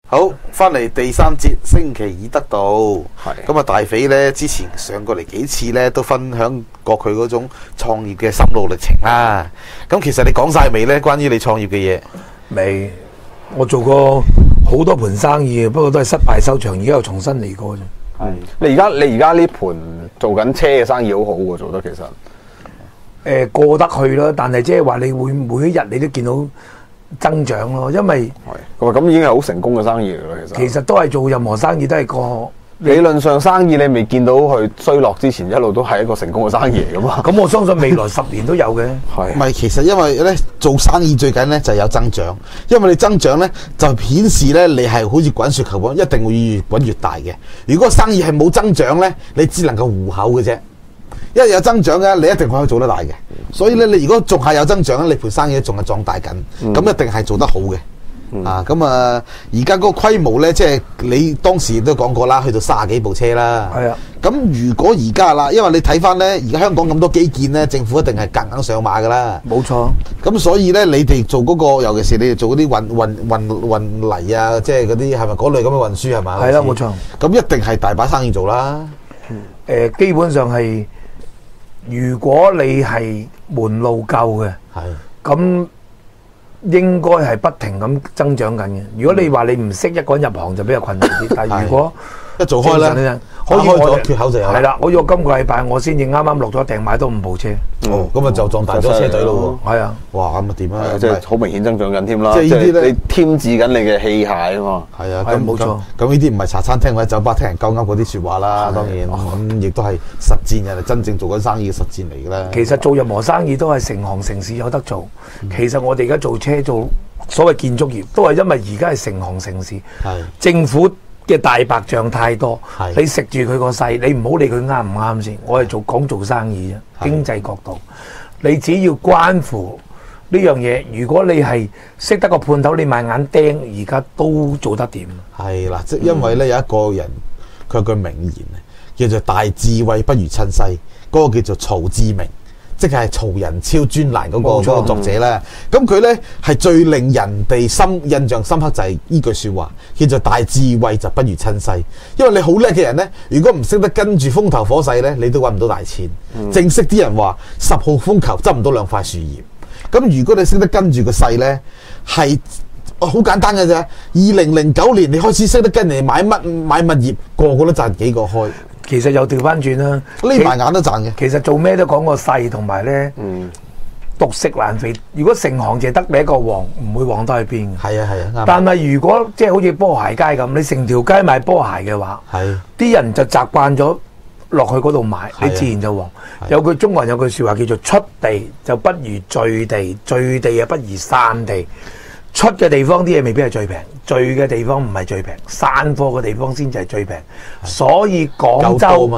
好，翻嚟第三節星期二得到， 係咁啊大肥咧之前上過嚟幾次咧，都分享過佢嗰種創業嘅心路歷程啦。咁其實你講晒未咧？關於你創業嘅嘢？ 未，我做過好多盤生意，不過都係失敗收場，而家又重新嚟過啫。 係你而家呢盤做緊車嘅生意好好喎，做得其實過得去啦，但係即係話你會每一日你都見到增長咯，因為咁已經係好成功嘅生意嚟啦。 其實都係做任何生意都係個理論上生意你未見到佢衰落之前，一路都係一個成功嘅生意嚟噶嘛。 咁我相信未來10年都有嘅。 係唔係，其實因為咧做生意最緊咧就係有增長，因為你增長咧就顯示咧你係好似滾雪球咁，一定會越滾越大嘅。如果生意係冇增長咧，你只能夠糊口嘅啫。因為有增長嘅，你一定可以做得大嘅。所以咧，你如果仲係有增長咧，你盤生意仲係壯大緊，咁一定係做得好嘅。咁啊，而家嗰個規模咧，即係你當時都講過啦，去到30幾部車啦。 係啊。 咁如果而家啦，因為你睇翻咧，而家香港咁多基建咧，政府一定係夾硬上馬噶啦。 冇錯。 咁所以咧，你哋做嗰個，尤其是你哋做嗰啲運泥啊，即係嗰啲係咪嗰類咁嘅運輸係咪？ 係啦，冇錯。 咁一定係大把生意做啦。 基本上係，如果你係門路夠嘅，咁應該係不停咁增長緊嘅。如果你話你唔識一個人入行就比較困難啲，但係如果一做開咧， 可以開咗缺口就有。 係啦，好似我今個禮拜我先至啱啱落咗訂買到5部車。 咁啊就壯大咗車隊咯喎。 係啊， 哇咁啊掂啊！ 即係好明顯增長緊添啦。 即係呢啲咧， 你添置緊你嘅器械啊嘛。 係啊， 冇錯。 咁呢啲唔係茶餐廳或者酒吧聽人鳩噏嗰啲説話啦，當然咁亦都係實戰人哋真正做緊生意嘅實戰嚟㗎啦。 其實做任何生意都係成行成市有得做。其實我哋而家做車做所謂建築業，都係因為而家係成行成市。政府嘅大白象太多，你食住佢個勢，你唔好理佢啱唔啱先。我係講做生意啫，經濟角度，你只要關乎呢樣嘢。如果你係識得個判頭，你賣眼釘，而家都做得掂。 係啦，即因為咧有一個人，佢有句名言叫做大智慧不如親西，嗰個叫做曹志明。即係曹仁超專欄嗰個作者咧，咁佢咧係最令人哋印象深刻就係呢句説話，叫做大智慧就不如親西。因為你好叻嘅人咧，如果唔識得跟住風頭火勢咧，你都揾唔到大錢。正式啲人話10號風球執唔到2塊樹葉。咁如果你識得跟住個勢咧，係好簡單嘅啫。2009年你開始識得跟人買物業，個個都賺幾個開。 其實又調翻轉啦， 匿埋眼都賺嘅。 其實做咩都講個勢，同埋咧，獨食難肥。如果成行就得你一個旺，唔會旺得去邊嘅。 係啊，啱。 但係如果即係好似波鞋街咁，你成條街賣波鞋嘅話，啲人就習慣咗落去嗰度買，你自然就旺。有句中國人有句説話叫做出地就不如聚地，聚地又不如散地。出嘅地方啲嘢未必係最平，聚嘅地方唔係最平，散貨嘅地方先至係最平。所以廣州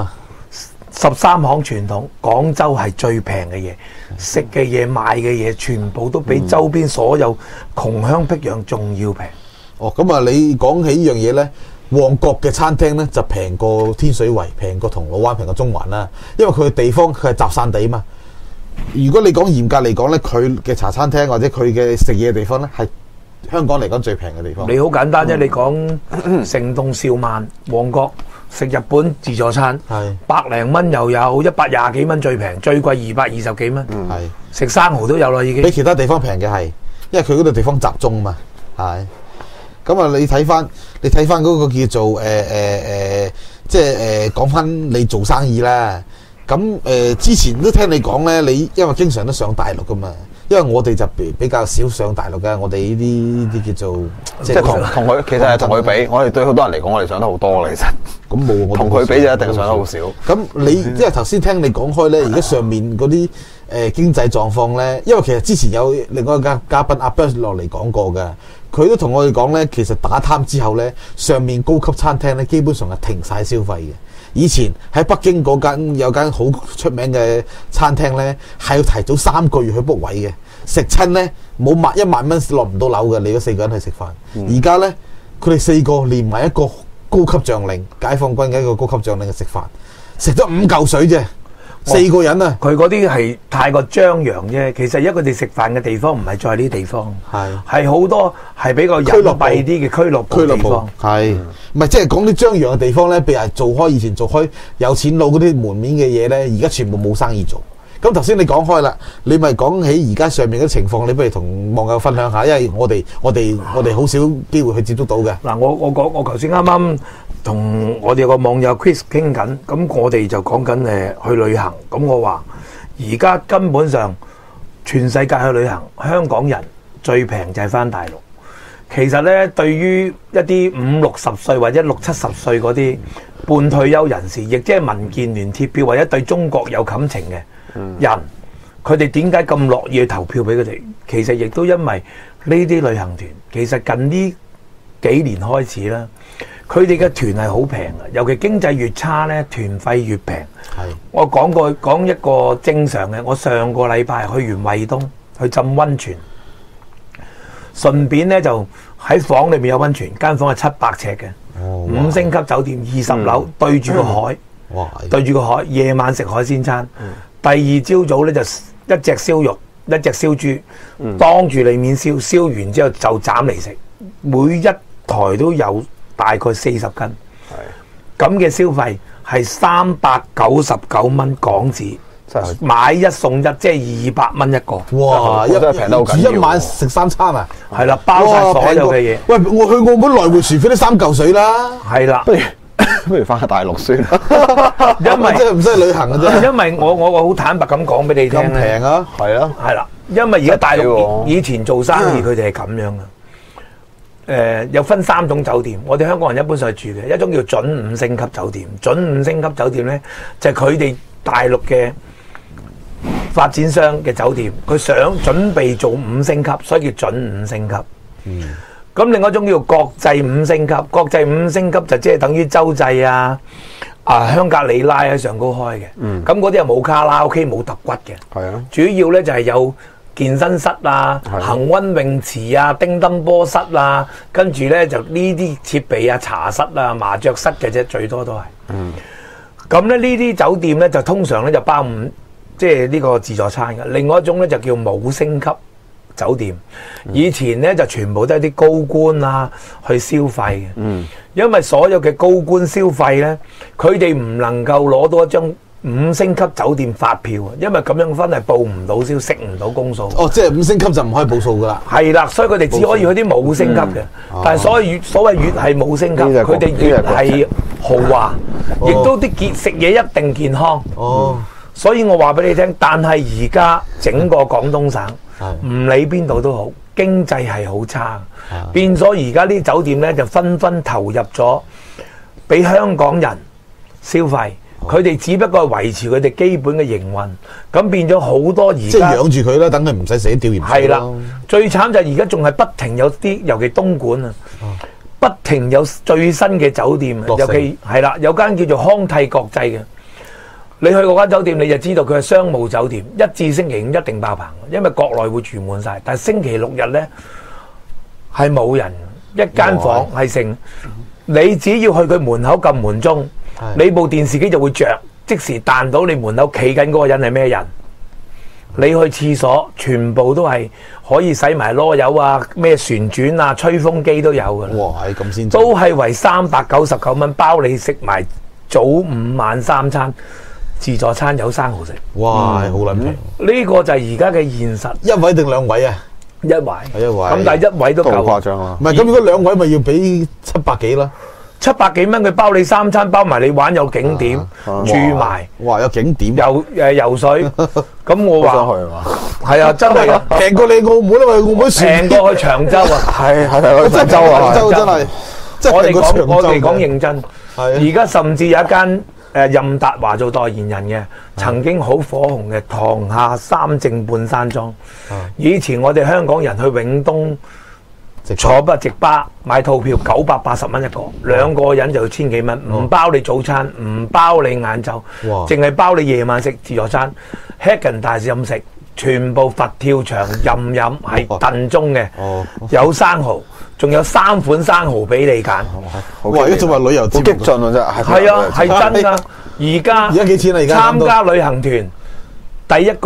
13行傳統，廣州係最平嘅嘢，食嘅嘢、賣嘅嘢，全部都比周邊所有窮鄉僻壤仲要平。 咁啊，你講起呢樣嘢呢，旺角嘅餐廳呢就平過天水圍，平過銅鑼灣，平過中環啦，因為佢嘅地方佢係集散地嘛。如果你講嚴格嚟講呢，佢嘅茶餐廳或者佢嘅食嘢嘅地方呢，係香港嚟講最平嘅地方。 你好簡單啫，你講城東兆萬旺角食日本自助餐，100零蚊又有，120幾蚊最平，最貴220幾蚊。食生蠔都有啦，已經。 比其他地方平嘅係，因為佢嗰度地方集中嘛，係。咁啊，你睇翻嗰個叫做即係講翻你做生意啦。咁之前都聽你講咧，你因為經常都上大陸噶嘛，因為我哋就比較少上大陸嘅，我哋呢啲叫做即係同佢，其實係同佢比，我哋對好多人嚟講，我哋上得好多啦，其實。咁冇我同佢比就一定上得好少。咁你因為頭先聽你講開咧，而家上面嗰啲經濟狀況咧，因為其實之前有另外一個嘉賓阿 Bert 落嚟講過嘅，佢都同我哋講咧，其實打貪之後咧，上面高級餐廳咧基本上係停晒消費嘅。以前喺北京嗰間有間好出名嘅餐廳咧，係要提早3個月去 book 位嘅，食親咧冇1萬蚊落唔到樓嘅，你嗰4個人去食飯。而家咧佢哋4個連埋一個高級將領，解放軍嘅一個高級將領去食飯，食咗5嚿水啫。 4個人啊， 佢嗰啲係太過張揚啫。其實一個佢哋食飯嘅地方唔係在呢啲地方，係好多係比較隱蔽啲嘅俱樂部地方。 係唔係即係講啲張揚嘅地方咧？譬如以前做開有錢佬嗰啲門面嘅嘢咧，而家全部冇生意做。咁頭先你講開啦，你咪講起而家上面嘅情況，你不如同網友分享下，因為我哋好少機會去接觸到嘅。 嗱，我頭先啱啱同我哋有個網友 Chris 傾緊，咁我哋就講緊去旅行，咁我話而家根本上全世界去旅行，香港人最平就係返大陸。其實咧，對於一啲50-60歲或者60-70歲嗰啲半退休人士，亦即係民建聯貼票或者對中國有感情嘅人，佢哋點解咁樂意去投票俾佢哋？其實亦都因為呢啲旅行團，其實近呢幾年開始啦，佢哋嘅團係好平嘅，尤其經濟越差咧，團費越平。我講一個正常嘅，我上個禮拜去完惠東去浸溫泉，順便咧就喺房裏面有溫泉，間房係700尺嘅，5星級酒店，20樓對住個海，對住個海，夜晚食海鮮餐。第二朝早咧就一隻燒肉，一隻燒豬，當住你面燒，燒完之後就斬嚟食，每一台都有大概40斤。咁嘅消費係399蚊港紙，買一送一，即係200蚊一個。 哇！ 真係平得好緊要。 一晚食3餐啊？ 係啦，包晒所有嘅嘢。 喂，我去澳門來回船費都3嚿水啦。 係啦。 不如翻下大陸算， 因為真係唔使旅行嘅啫。 因為我好坦白咁講俾你聽， 咁平啊， 係啊， 係啦。因為而家大陸以前做生意佢哋係咁樣嘅，有分3種酒店，我哋香港人一般上去住嘅，一種叫準5星級酒店。準5星級酒店咧就係佢哋大陸嘅發展商嘅酒店，佢想準備做5星級，所以叫準5星級。咁另外一種叫國際5星級，國際5星級就即係等於洲際香格里拉喺上高開嘅。咁嗰啲係冇卡拉 OK 冇揼骨嘅。係啊，主要咧就係有健身室啊、恆溫泳池啊、叮噹波室啊，跟住咧就呢啲設備啊、茶室啊、麻雀室嘅啫，最多都係。咁咧呢啲酒店咧就通常咧就包即係呢個自助餐嘅。另外一種咧就叫冇星級酒店，以前咧就全部都係啲高官啊去消費嘅，因為所有嘅高官消費咧，佢哋唔能夠攞到一張5星級酒店發票啊，因為咁樣分係報唔到銷，食唔到公數。哦， 即係5星級就唔可以報數噶啦。 係啦，所以佢哋只可以去啲冇星級嘅，但係所謂越係冇星級，佢哋越係豪華，亦都啲食嘢一定健康。所以我話俾你聽，但係而家整個廣東省。唔理邊度都好，經濟係好差，變咗而家啲酒店咧就紛紛投入咗俾香港人消費，佢哋只不過係維持佢哋基本嘅營運，咁變咗好多而家即係養住佢啦，等佢唔使死吊鹽水。 係啦，最慘就係而家仲係不停有啲，尤其東莞啊，不停有最新嘅酒店，尤其係啦，有間叫做康帝國際嘅。你去嗰間酒店你就知道佢係商務酒店，一至星期五一定爆棚，因為國內會住滿晒，但係星期6日呢係冇人，一間房係成，你只要去佢門口撳門鐘，你部電視機就會着，即時彈到你門口企緊嗰個人係咩人，你去廁所全部都係可以洗埋囉柚啊，咩旋轉啊、吹風機都有㗎。 哇，係咁先， 都係為399蚊包你食埋早午晚3餐。自助餐有生蠔食， 哇，好撚平！ 呢個就係而家嘅現實。 一位定2位啊？ 一位，咁但係一位都夠誇張啊！ 唔係咁，如果2位咪要俾700幾啦 ？700幾蚊佢包你3餐，包埋你玩有景點住埋。 哇！有景點游水，咁我話想去嘛？ 係啊，真係啊， 平過你澳門啊嘛！澳門平過去長洲啊， 係去長洲啊， 長洲真係。 我哋講認真，而家甚至有一間。任達華做代言人嘅，曾經好火紅嘅塘廈3正半山莊。以前我哋香港人去永東坐直巴買套票980蚊一個，2個人就要1000幾蚊，唔包你早餐，唔包你晏晝，淨係包你夜晚食自助餐。Häagen-Dazs飲食，全部佛跳牆任係燉盅嘅，有生蠔。 仲有3款生蠔俾你揀。 哇！一仲話旅遊節目激進啊真係。 係啊，係真㗎。而家幾錢啊？而家參加旅行團，第一個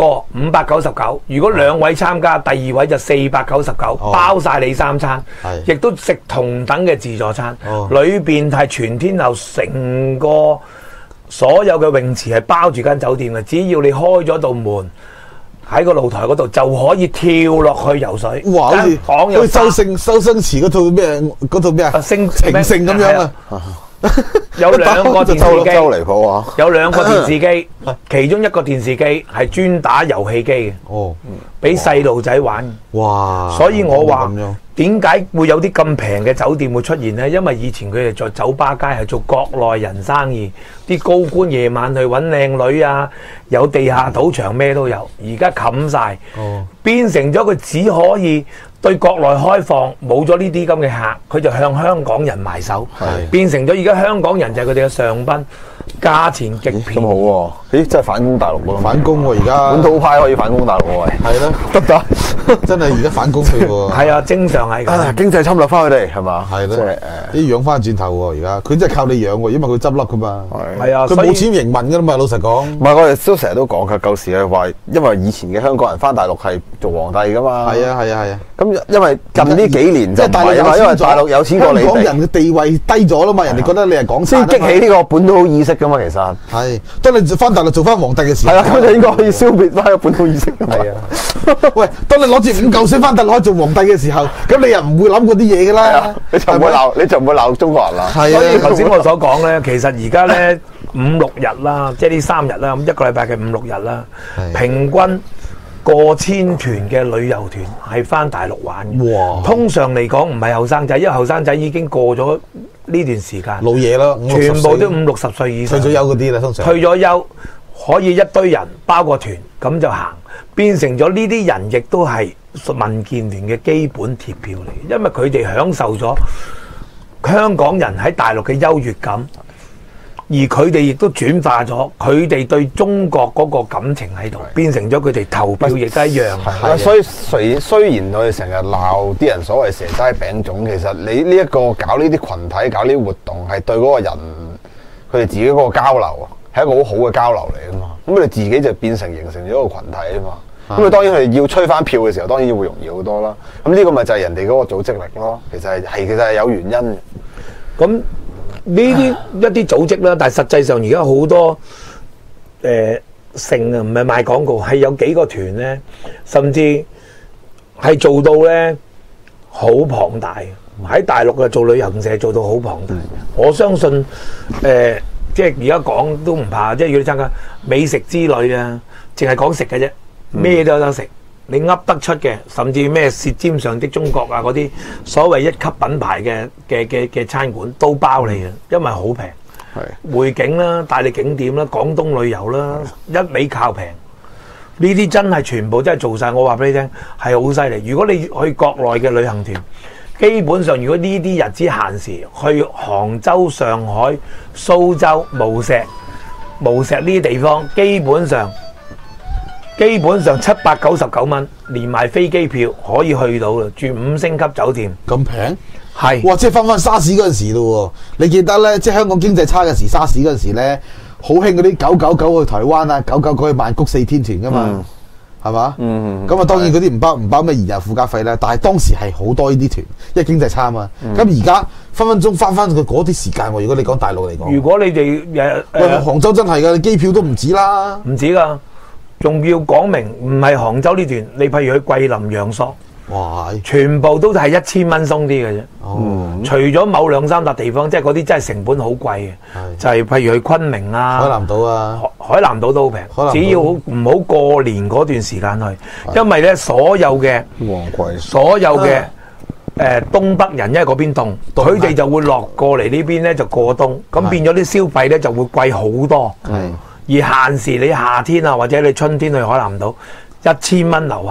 599，如果2位參加，第2位就499，包晒你3餐，亦都食同等嘅自助餐。裏邊係全天候成個所有嘅泳池係包住間酒店嘅，只要你開咗道門。喺個露台嗰度就可以跳落去游水。 哇！好似周星馳嗰套咩啊？情聖咁樣啊！ 有2個電視機， 周離譜啊！ 有2個電視機，其中一個電視機係專打遊戲機嘅。哦，俾細路仔玩。哇！所以我話點解會有啲咁平嘅酒店會出現呢？因為以前佢哋在酒吧街係做國內人生意，啲高官夜晚去揾靚女啊，有地下賭場咩都有。而家冚晒，變成咗佢只可以對國內開放，冇咗呢啲咁嘅客，佢就向香港人埋手，變成咗而家香港人就係佢哋嘅上賓，價錢極便。 咁好喎！咦，真係反攻大陸喎！ 反攻喎而家， 本土派可以反攻大陸喎， 係啦，得唔得？真係而家反攻佢喎。 係啊，正常係咁。 經濟侵略翻佢哋係嘛？ 係咯，啲養翻轉頭喎而家，佢真係靠你養喎，因為佢執笠噶嘛。 係啊， 佢冇錢營運噶啦嘛，老實講。 唔係，我哋都成日都講㗎，舊時係話，因為以前嘅香港人翻大陸係做皇帝噶嘛。係啊係啊係啊。咁因為近呢幾年就唔係啊嘛，因為大陸有錢過你哋。香港人嘅地位低咗啦嘛，人哋覺得你係港產。先激起呢個本土意識噶嘛，其實。係，當你翻大陸做翻皇帝嘅時候。係啊，咁就應該可以消滅翻個本土意識㗎嘛。係啊。喂，當你攞住5嚿水翻大陸做皇帝嘅時候，咁你又唔會諗嗰啲嘢㗎啦。你就唔會鬧中國人啦。 所以頭先我所講咧，其實而家咧5-6日啦，即係呢3日啦，咁1個禮拜嘅5-6日啦，平均過千團嘅旅遊團係翻大陸玩。哇！通常嚟講唔係後生仔，因為後生仔已經過咗呢段時間。老嘢啦，全部都50-60歲以上。退咗休嗰啲啦，通常。退咗休可以一堆人包個團咁就行，變成咗呢啲人亦都係民建聯嘅基本鐵票嚟，因為佢哋享受咗香港人喺大陸嘅優越感，而佢哋亦都轉化咗佢哋對中國嗰個感情喺度，變成咗佢哋投票亦都一樣。 所以雖然我哋成日鬧啲人所謂蛇齋餅粽，其實你呢一個搞呢啲群體搞呢啲活動，係對嗰個人佢哋自己嗰個交流係一個好好嘅交流嚟啊嘛。咁佢哋自己就變成形成咗一個群體啊嘛。咁佢當然佢哋要吹翻票嘅時候，當然會容易好多啦。咁呢個咪就係人哋嗰個組織力咯。其實係有原因嘅。 咁呢啲一啲組織啦，但係實際上而家好多成啊，唔係賣廣告，係有幾個團咧，甚至係做到咧好龐大。喺大陸嘅做旅行社做到好龐大。我相信即係而家講都唔怕，即係如果你參加美食之旅啊，淨係講食嘅啫。咩都有得食，你噏得出嘅，甚至咩舌尖上的中國啊嗰啲所謂1級品牌嘅餐館都包你嘅，因為好平。係會景啦，帶你景點啦，廣東旅遊啦，一味靠平。呢啲真係全部真係做晒，我話俾你聽係好犀利。如果你去國內嘅旅行團，基本上如果呢啲日子閒時去杭州、上海、蘇州、無錫呢啲地方，基本上799蚊，連埋飛機票可以去到啦，住5星級酒店。 咁平？ 係。 哇！即係翻沙士嗰陣時咯喎，你記得咧？即係香港經濟差嘅時，沙士嗰陣時咧，好興嗰啲999去台灣啊，999去曼谷4天團噶嘛，係嘛？咁啊，當然嗰啲唔包咩燃油附加費啦，但係當時係好多呢啲團，因為經濟差啊嘛。咁而家分鐘翻去嗰啲時間喎。如果你講大陸嚟講， 如果你哋杭州真係㗎，機票都唔止啦， 唔止㗎。仲要講明唔係杭州呢段，你譬如去桂林、陽朔，哇，全部都係1000蚊鬆啲嘅啫。除咗某2-3笪地方，即係嗰啲真係成本好貴嘅，就係譬如去昆明啊、 海南島啊、 海南島都好平，只要唔好過年嗰段時間去，因為咧所有嘅東北人，因為嗰邊凍，佢哋就會落過嚟呢邊咧就過冬，咁變咗啲消費咧就會貴好多。而閒時你夏天啊，或者你春天去海南島，1000蚊樓下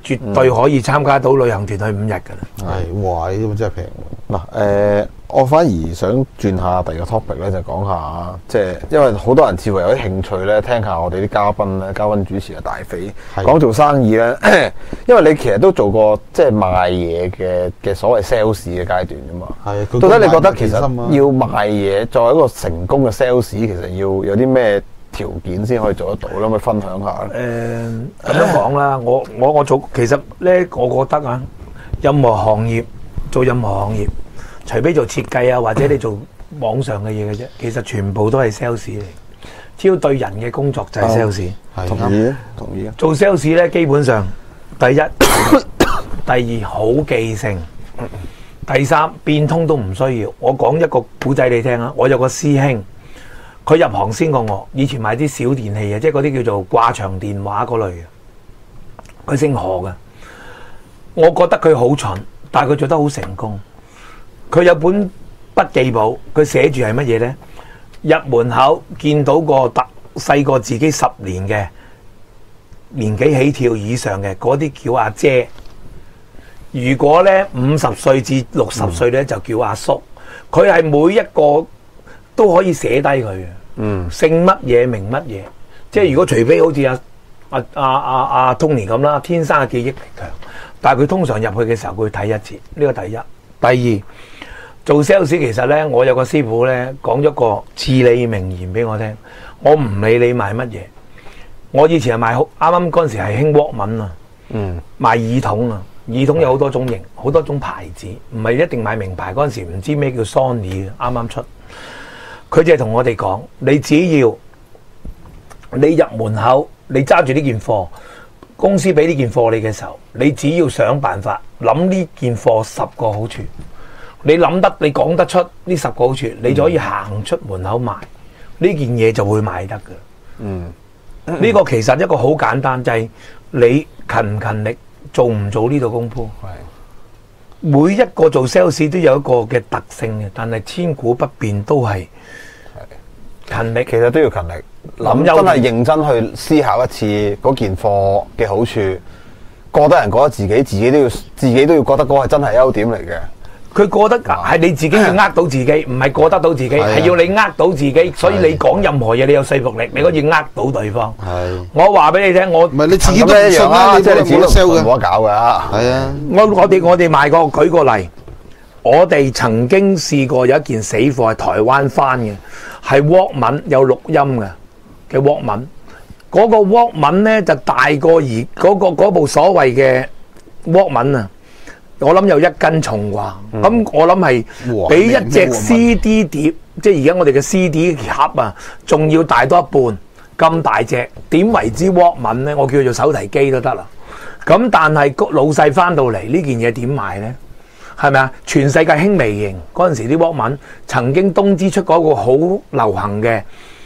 絕對可以參加到旅行團去5日㗎啦。 係，哇！呢咁真係平喎。 嗱，我反而想轉下第二個 topic 咧，就講下即係因為好多人似乎有啲興趣咧，聽下我哋啲嘉賓主持嘅大肥講做生意咧。因為你其實都做過即係賣嘢嘅所謂 sales 嘅階段㗎嘛。係。到底你覺得其實要賣嘢作為一個成功嘅 sales，其實要有啲咩條件先可以做得到咧？可唔可以分享下咧？ 咁樣講啦，我做其實咧，我覺得啊，任何行業做任何行業，除非做設計啊，或者你做網上嘅嘢嘅啫，其實全部都係 sales 嚟。只要對人嘅工作就係 sales。 同意啊。 做 sales 咧，基本上第一、第二好記性，第三變通都唔需要。我講一個古仔你聽啊，我有個師兄。佢入行先過我，以前賣啲小電器嘅，即係嗰啲叫做掛牆電話嗰類嘅。佢姓何嘅，我覺得佢好蠢，但係佢做得好成功。佢有本筆記簿，佢寫住係乜嘢呢？入門口見到個細過自己10年嘅年紀起跳以上嘅，嗰啲叫阿姐。如果呢50歲至60歲呢，就叫阿叔。佢係每一個都可以寫低佢嘅，姓乜嘢名乜嘢，即係如果除非好似阿 Tony 咁啦，天生嘅記憶力強，但係佢通常入去嘅時候佢會睇一次，呢個第一。第二，做 sales 其實咧，我有個師傅咧講咗個至理名言俾我聽，我唔理你賣乜嘢，我以前係賣啱啱嗰陣時係興 Walkman 啊，賣耳筒啊，耳筒有好多種型，好多種牌子，唔係一定買名牌。嗰陣時唔知咩叫 Sony 啱啱出。佢就係同我哋講，你只要你入門口，你揸住呢件貨，公司俾呢件貨你嘅時候，你只要想辦法諗呢件貨10個好處，你講得出呢10個好處，你就可以行出門口賣呢件嘢，就會賣得㗎。呢個其實一個好簡單，就係你勤唔勤力，做唔做呢度功夫。每一個做 sales 都有一個嘅特性嘅，但係千古不變都係勤力。其實都要勤力，諗真係認真去思考一次嗰件貨嘅好處，過得人覺得自己都要覺得嗰個係真係優點嚟嘅。佢過得係你自己要呃到自己，唔係過得到自己，係要你呃到自己。所以你講任何嘢，你有說服力，你可以呃到對方。我話俾你聽，我唔係你自己都一樣啦，即係你自己都冇得搞㗎。係啊，我哋賣過，舉個例，我哋曾經試過有一件死貨係台灣翻嘅，係 Walkman 有錄音嘅 Walkman。嗰個 Walkman 咧就大過嗰部所謂嘅 Walkman啊！我諗有1斤重啩，咁我諗係比一隻 CD 碟，即係而家我哋嘅 CD 盒啊，仲要大多一半咁大隻。點為之 Walkman 咧？我叫做手提機都得啦。咁但係老細翻到嚟呢件嘢點賣咧？係咪啊？全世界興微型嗰陣時啲 Walkman，曾經東芝出過一個好流行嘅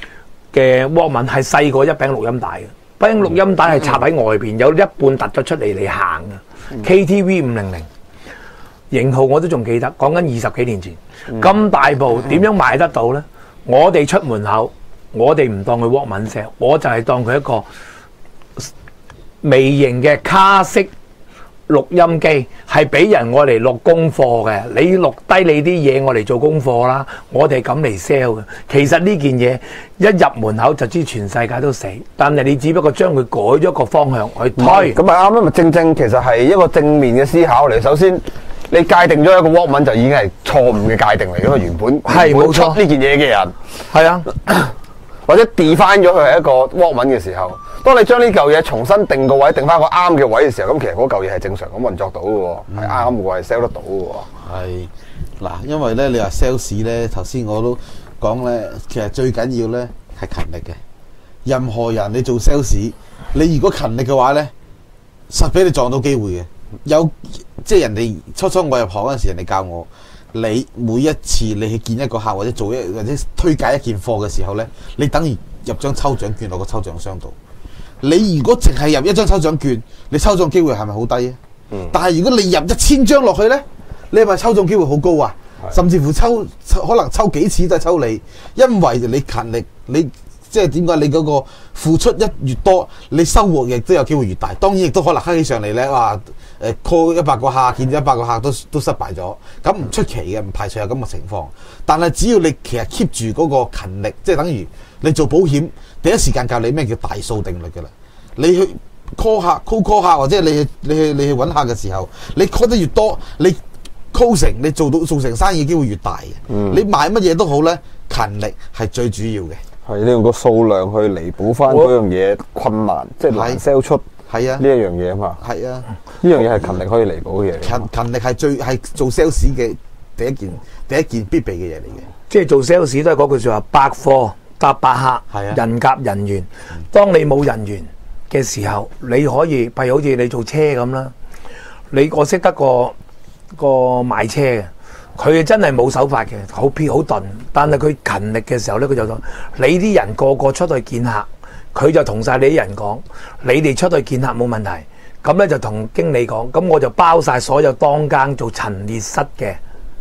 Walkman，係細過一餅錄音帶嘅。餅錄音帶係插喺外邊，有一半突咗出嚟行嘅。KTV 500。型號我都仲記得，講緊20幾年前，咁大部點樣賣得到呢？我哋出門口，我哋唔當佢 Walkman sell，我就係當佢一個微型嘅卡式錄音機，係俾人我嚟錄功課嘅。你錄低你啲嘢，我嚟做功課啦。我哋咁嚟 sell 嘅。其實呢件嘢一入門口就知全世界都死，但係你只不過將佢改咗個方向去推。咁咪啱咯，咪正其實係一個正面嘅思考嚟。首先你界定咗一個 Walkman 就已經係錯誤嘅界定嚟，因為原本出呢件嘢嘅人係啊，或者 define 咗佢係一個 Walkman 嘅時候，當你將呢嚿嘢重新定個位，定翻個啱嘅位嘅時候，咁其實嗰嚿嘢係正常咁運作到嘅喎，係啱嘅喎，係 sell 得到嘅喎。係嗱，因為咧你話 sales 咧，頭先我都講咧，其實最緊要咧係勤力嘅。任何人你做 sales，你如果勤力嘅話咧，實俾你撞到機會嘅。即係人哋初我入行嗰陣時，人哋教我，你每一次你去見一個客或者或者推介一件貨嘅時候呢，你等於入張抽獎券落個抽獎箱度。你如果淨係入一張抽獎券，你抽中機會係咪好低啊？但係如果你入1000張落去呢，你係咪抽中機會好高啊？甚至乎可能抽幾次都係抽你，因為你勤力，你即係點解你嗰個付出越多，你收穫亦都有機會越大。當然亦都可能黑起上嚟咧，哇call 100個客，見到100個客都失敗咗，咁唔出奇嘅，唔排除有咁嘅情況。但係只要你其實 keep 住嗰個勤力，即係等於你做保險，第一時間教你咩叫大數定律㗎啦。你去 call 客或者你去揾客嘅時候，你 call 得越多，你 call 成你做成生意嘅機會越大嘅。你賣乜嘢都好咧，勤力係最主要嘅。 係你用個數量去彌補翻嗰樣嘢困難，即係難 sell 出。係啊，呢一樣嘢啊嘛。係啊，呢樣嘢係勤力可以彌補嘅嘢。勤力係做 sales 嘅第一件必備嘅嘢嚟嘅。 即係做 sales 都係嗰句說話，百貨搭百客，人夾人緣。當你冇人緣嘅時候，你可以譬如好似你做車咁啦，我識得個賣車嘅。佢真係冇手法嘅，好撇好鈍，但係佢勤力嘅時候咧，佢就講：你啲人個個出去見客，佢就同晒你啲人講，你哋出去見客冇問題。咁咧就同經理講，咁我就包晒所有當間做陳列室嘅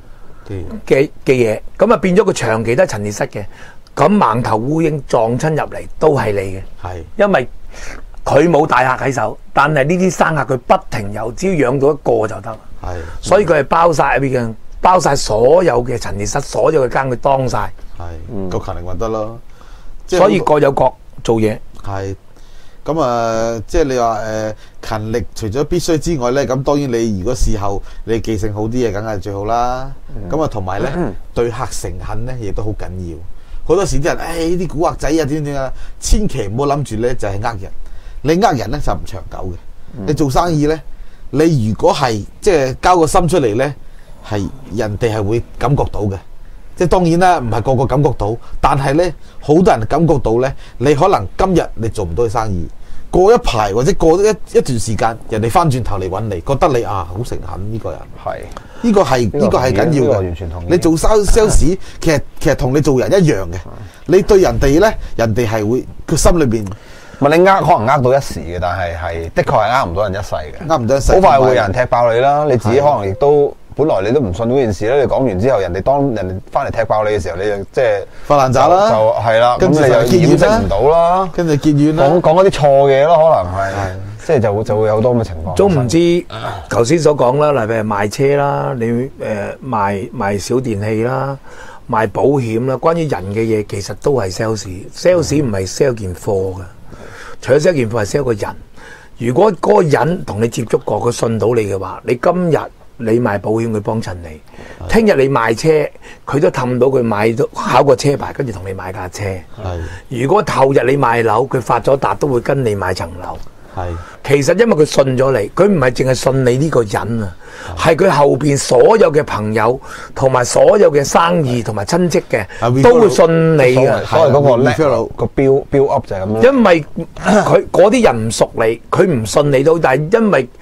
嘢，咁啊變咗個長期都係陳列室嘅。咁盲頭烏蠅撞親入嚟都係你嘅，係因為佢冇大客喺手，但係呢啲生客佢不停有，只要養到一個就得。係，所以佢係包晒入邊嘅。包晒所有嘅陳列室，所有嘅間佢當晒， 係夠勤力咪得咯。 所以各有各做嘢。 係咁啊，即係你話勤力，除咗必須之外咧，咁當然你如果事後你記性好啲嘢，梗係最好啦。咁啊，同埋咧對客誠懇咧，亦都好緊要。好多時啲人呢啲古惑仔啊點啊，千祈唔好諗住咧就係呃人。你呃人咧就唔長久嘅。你做生意咧，你如果係即係交個心出嚟咧。係人哋係會感覺到嘅，即係當然啦，唔係個個感覺到，但係咧好多人感覺到咧，你可能今日你做唔到嘅生意，過一排或者過一段時間，人哋翻轉頭嚟揾你，覺得你好誠懇呢個人，係呢個係緊要嘅。完全同意。你做 sales 其實同你做人一樣嘅，你對人哋咧，人哋係會佢心裏邊。 你可能呃到一時嘅，但係的確係呃唔到人一世嘅， 呃唔到一世， 好快會有人踢爆你啦。你自己可能亦都。本來你都唔信嗰件事咧，你講完之後，人哋翻嚟踢爆你嘅時候，你就即係發爛渣啦， 就係啦，咁你就掩飾唔到啦， 跟住結怨啦， 講嗰啲錯嘅嘢咯，可能係，即係就會有好多咁嘅情況。 總唔知頭先所講啦，例如賣車啦，你賣小電器啦，賣保險啦，關於人嘅嘢其實都係 sales 唔係 sell 件貨嘅，除咗 sell 件貨係 sell 個人。如果嗰個人同你接觸過，佢信到你嘅話，你今日你賣保險佢幫襯你，聽日你賣車佢都氹到佢買到考個車牌，跟住同你買架車。如果後日你賣樓，佢發咗達都會跟你買層樓。其實因為佢信咗你，佢唔係淨係信你呢個人啊，係佢後邊所有嘅朋友同埋所有嘅生意同埋親戚嘅都會信你嘅。 所謂嗰個 build up 就係咁樣。 因為佢嗰啲人唔熟你，佢唔信你都，但係因為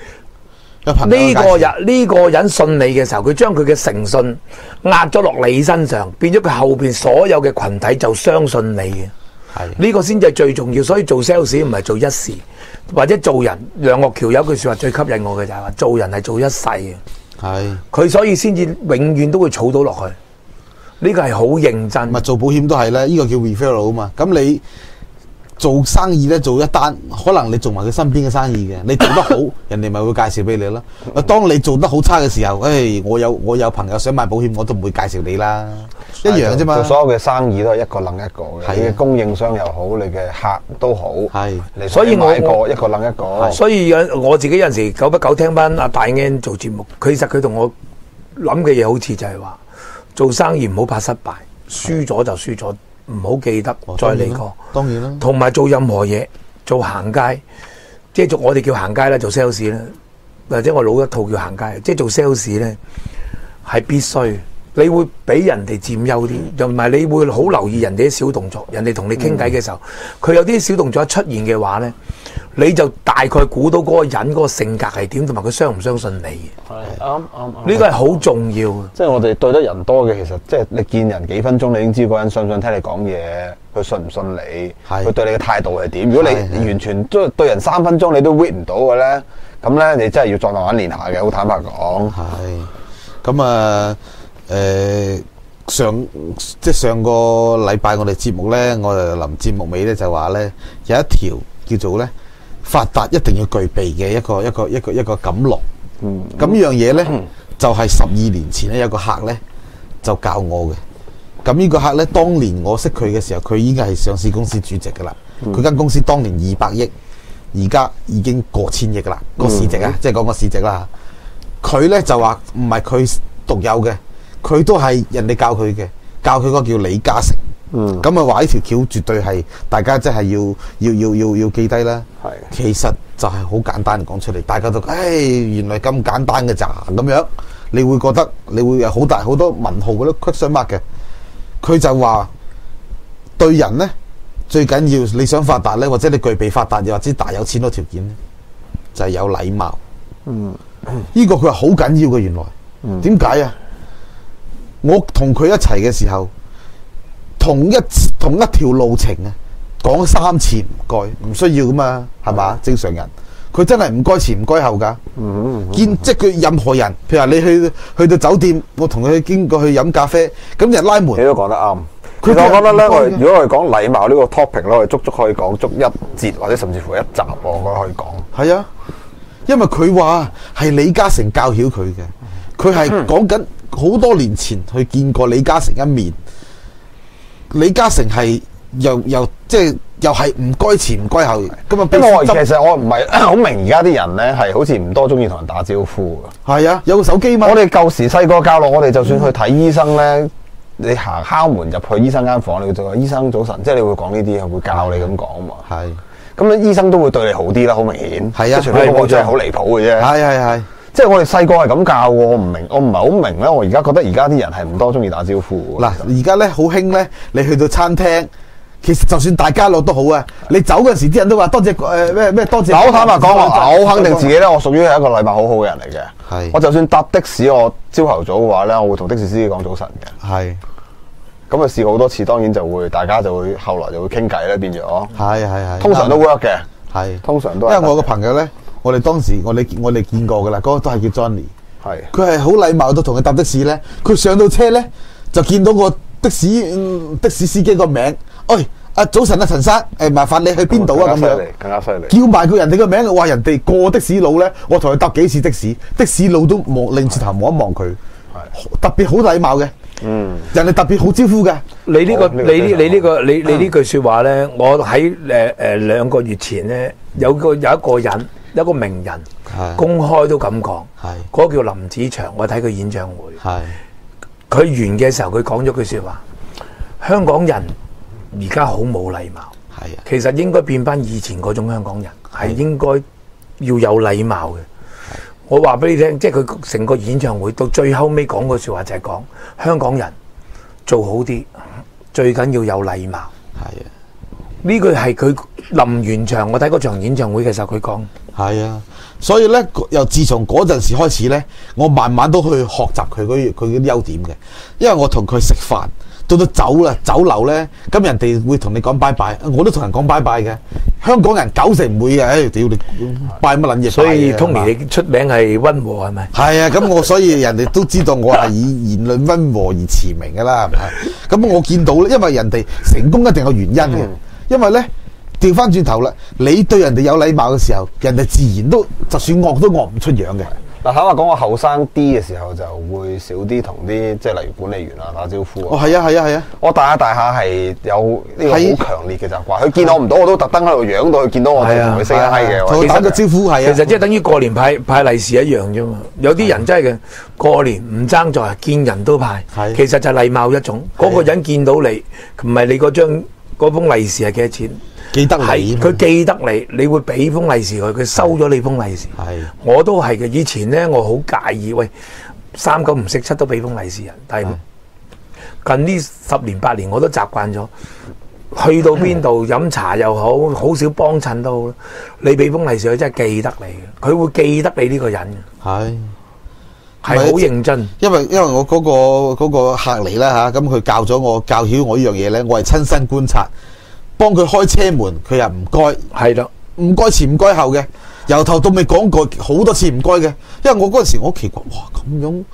呢個人信你嘅時候，佢將佢嘅誠信壓咗落你身上，變咗佢後邊所有嘅群體就相信你嘅。呢個先至係最重要。所以做 sales 唔係做一時，或者做人。梁岳橋有句說話最吸引我嘅就係話，做人係做一世嘅。佢所以先至永遠都會儲到落去。呢個係好認真。 咪做保險都係咧，呢個叫 referral 啊嘛。咁你做生意咧，做一單，可能你做埋佢身邊嘅生意嘅，你做得好，人哋咪會介紹俾你咯。當你做得好差嘅時候，我有朋友想買保險，我都唔會介紹你啦，一樣啫嘛。 做所有嘅生意都係一個楞一個嘅，你嘅供應商又好，你嘅客都好，所以我一個楞一個。 所以我自己有陣時久不久聽翻阿大 N 做節目，其實佢同我諗嘅嘢好似就係話，做生意唔好怕失敗，輸咗就輸咗。唔好記得再嚟過， 當然啦。同埋做任何嘢，做行街，即係我哋叫行街啦，做 sales 咧，或者我老一套叫行街，即係做 sales 咧係必須。你會俾人哋佔優啲，又唔係你會好留意人哋啲小動作，人哋同你傾偈嘅時候，佢有啲小動作一出現嘅話咧，你就大概估到嗰個人嗰個性格係點，同埋佢相唔相信你。 係啱。 呢個係好重要嘅。 即係我哋對得人多嘅，其實即係你見人幾分鐘，你已經知嗰人信唔信聽你講嘢，佢信唔信你，佢對你嘅態度係點。如果你完全對人3分鐘你都 read 唔到嘅咧，咁咧你真係要再慢慢練下嘅。好坦白講。 咁啊。 上個禮拜我哋節目咧，我哋臨節目尾咧就話咧有一條叫做咧發達一定要具備嘅一個錦囊。咁呢樣嘢咧就係12年前咧有個客咧就教我嘅。咁呢個客咧當年我識佢嘅時候，佢已經係上市公司主席噶啦。佢間公司當年200億，而家已經過千億啦。個市值啊，即係講個市值啦。佢咧就話唔係佢獨有嘅，佢都係人哋教佢嘅，教佢嗰個叫李嘉誠。咁啊話呢條橋絕對係大家真係要記低啦。其實就係好簡單講出嚟，大家都原來咁簡單嘅咋咁樣，你會覺得你會有好多問號嗰啲 question mark 嘅。佢就話對人咧最緊要你想發達咧，或者你具備發達又或者大有錢嗰條件咧，就係有禮貌。呢個佢話好緊要嘅，原來點解啊？我同佢一齊嘅時候，同一條路程啊，講3次唔該，唔需要噶嘛，係嘛？正常人，佢真係唔該前唔該後噶。即係佢任何人，譬如話你去到酒店，我同佢經過去飲咖啡，咁人拉門， 你都講得啱。其實我覺得咧，如果我哋講禮貌呢個 topic 咧，我哋足可以講足一節或者甚至乎一集，我覺得可以講。 係啊。因為佢話係李嘉誠教曉佢嘅，佢係講緊好多年前去見過李嘉誠一面。李嘉誠係又即係又係唔該前唔該後，咁啊。因為其實我唔係好明而家啲人咧係好似唔多中意同人打招呼嘅。 係啊，有個手機嘛。 我哋舊時細個教落，我哋就算去睇醫生咧，你行敲門入去醫生間房，你就話醫生早晨，即係你會講呢啲，會教你咁講嘛。係。咁咧，醫生都會對你好啲啦，好明顯。係啊，除非嗰個真係好離譜嘅啫。係，即係我哋細個係咁教喎，我唔係好明咧。我而家覺得而家啲人係唔多中意打招呼。嗱，而家咧好興咧，你去到餐廳，其實就算大家樂都好啊，你走嗰陣時啲人都話多謝咩多謝。我坦白講，我肯定自己咧，我屬於係一個禮貌好好嘅人嚟嘅。係。我就算搭的士，我朝頭早嘅話咧，我會同的士司機講早晨嘅。係。咁啊試過好多次，當然大家就會後來就會傾偈咧，變咗。係。通常都 work 嘅。係。通常都。因為我個朋友咧，我哋當時我哋見過噶啦，嗰個都係叫 Johnny。係。佢係好禮貌到同佢搭的士咧，佢上到車咧就見到個的士司機個名，早晨啊陳生，麻煩你去邊度啊咁樣。更加犀利。叫埋佢人哋個名，話人哋個的士佬咧，我同佢搭幾次的士，的士佬都擰轉頭望一望佢，特別好禮貌嘅。人哋特別好招呼嘅。你呢句說話咧，我喺2個月前咧，有一個名人公開都咁講，嗰個叫林子祥，我睇佢演唱會，佢完嘅時候佢講咗句說話，香港人而家好冇禮貌，其實應該變翻以前嗰種香港人，係應該要有禮貌嘅。我話俾你聽，即係佢成個演唱會到最後尾講個說話就係講香港人做好啲，最緊要有禮貌。係啊，呢句係佢臨完場，我睇嗰場演唱會嘅時候佢講。係啊，所以咧由自從嗰陣時開始咧，我慢慢都去學習佢嗰啲優點嘅，因為我同佢食飯。到酒樓咧，咁人哋會同你講拜拜，我都同人講拜拜嘅。香港人90%唔會嘅，屌你拜乜撚嘢？所以 Tony 你出名係溫和係咪？係啊，咁我所以人哋都知道我係以言論溫和而馳名㗎啦，係咪？咁我見到咧，因為人哋成功一定有原因嘅，因為咧調翻轉頭啦，你對人哋有禮貌嘅時候，人哋自然都就算惡都惡唔出樣嘅。嗱，坦白講，我後生啲嘅時候就會少啲同啲即係例如管理員啊打招呼。係啊！我大下係有呢個好強烈嘅習慣。佢見我唔到，我都特登喺度養到佢見到我，同佢 say hi 嘅。同佢打個招呼係啊。其實即係等於過年派利是一樣啫嘛。有啲人真係嘅過年唔爭在見人都派，其實就係禮貌一種。嗰個人見到你，唔係你嗰封利是係幾多錢？記得你，佢記得你，你會俾封利是佢，佢收咗你封利是。我都係嘅。以前咧，我好介意，喂，3九唔識7都俾封利是人。但係近呢10年8年，我都習慣咗，去到邊度飲茶又好，好少幫襯都好，你俾封利是佢真係記得你嘅，佢會記得你呢個人嘅。係好認真。因為我嗰個客嚟啦嚇，咁佢教曉我呢樣嘢咧，我係親身觀察。幫佢開車門，佢又唔該，係啦，唔該前唔該後嘅，由頭到尾講過好多次唔該嘅。因為我嗰陣時我好奇怪，哇咁樣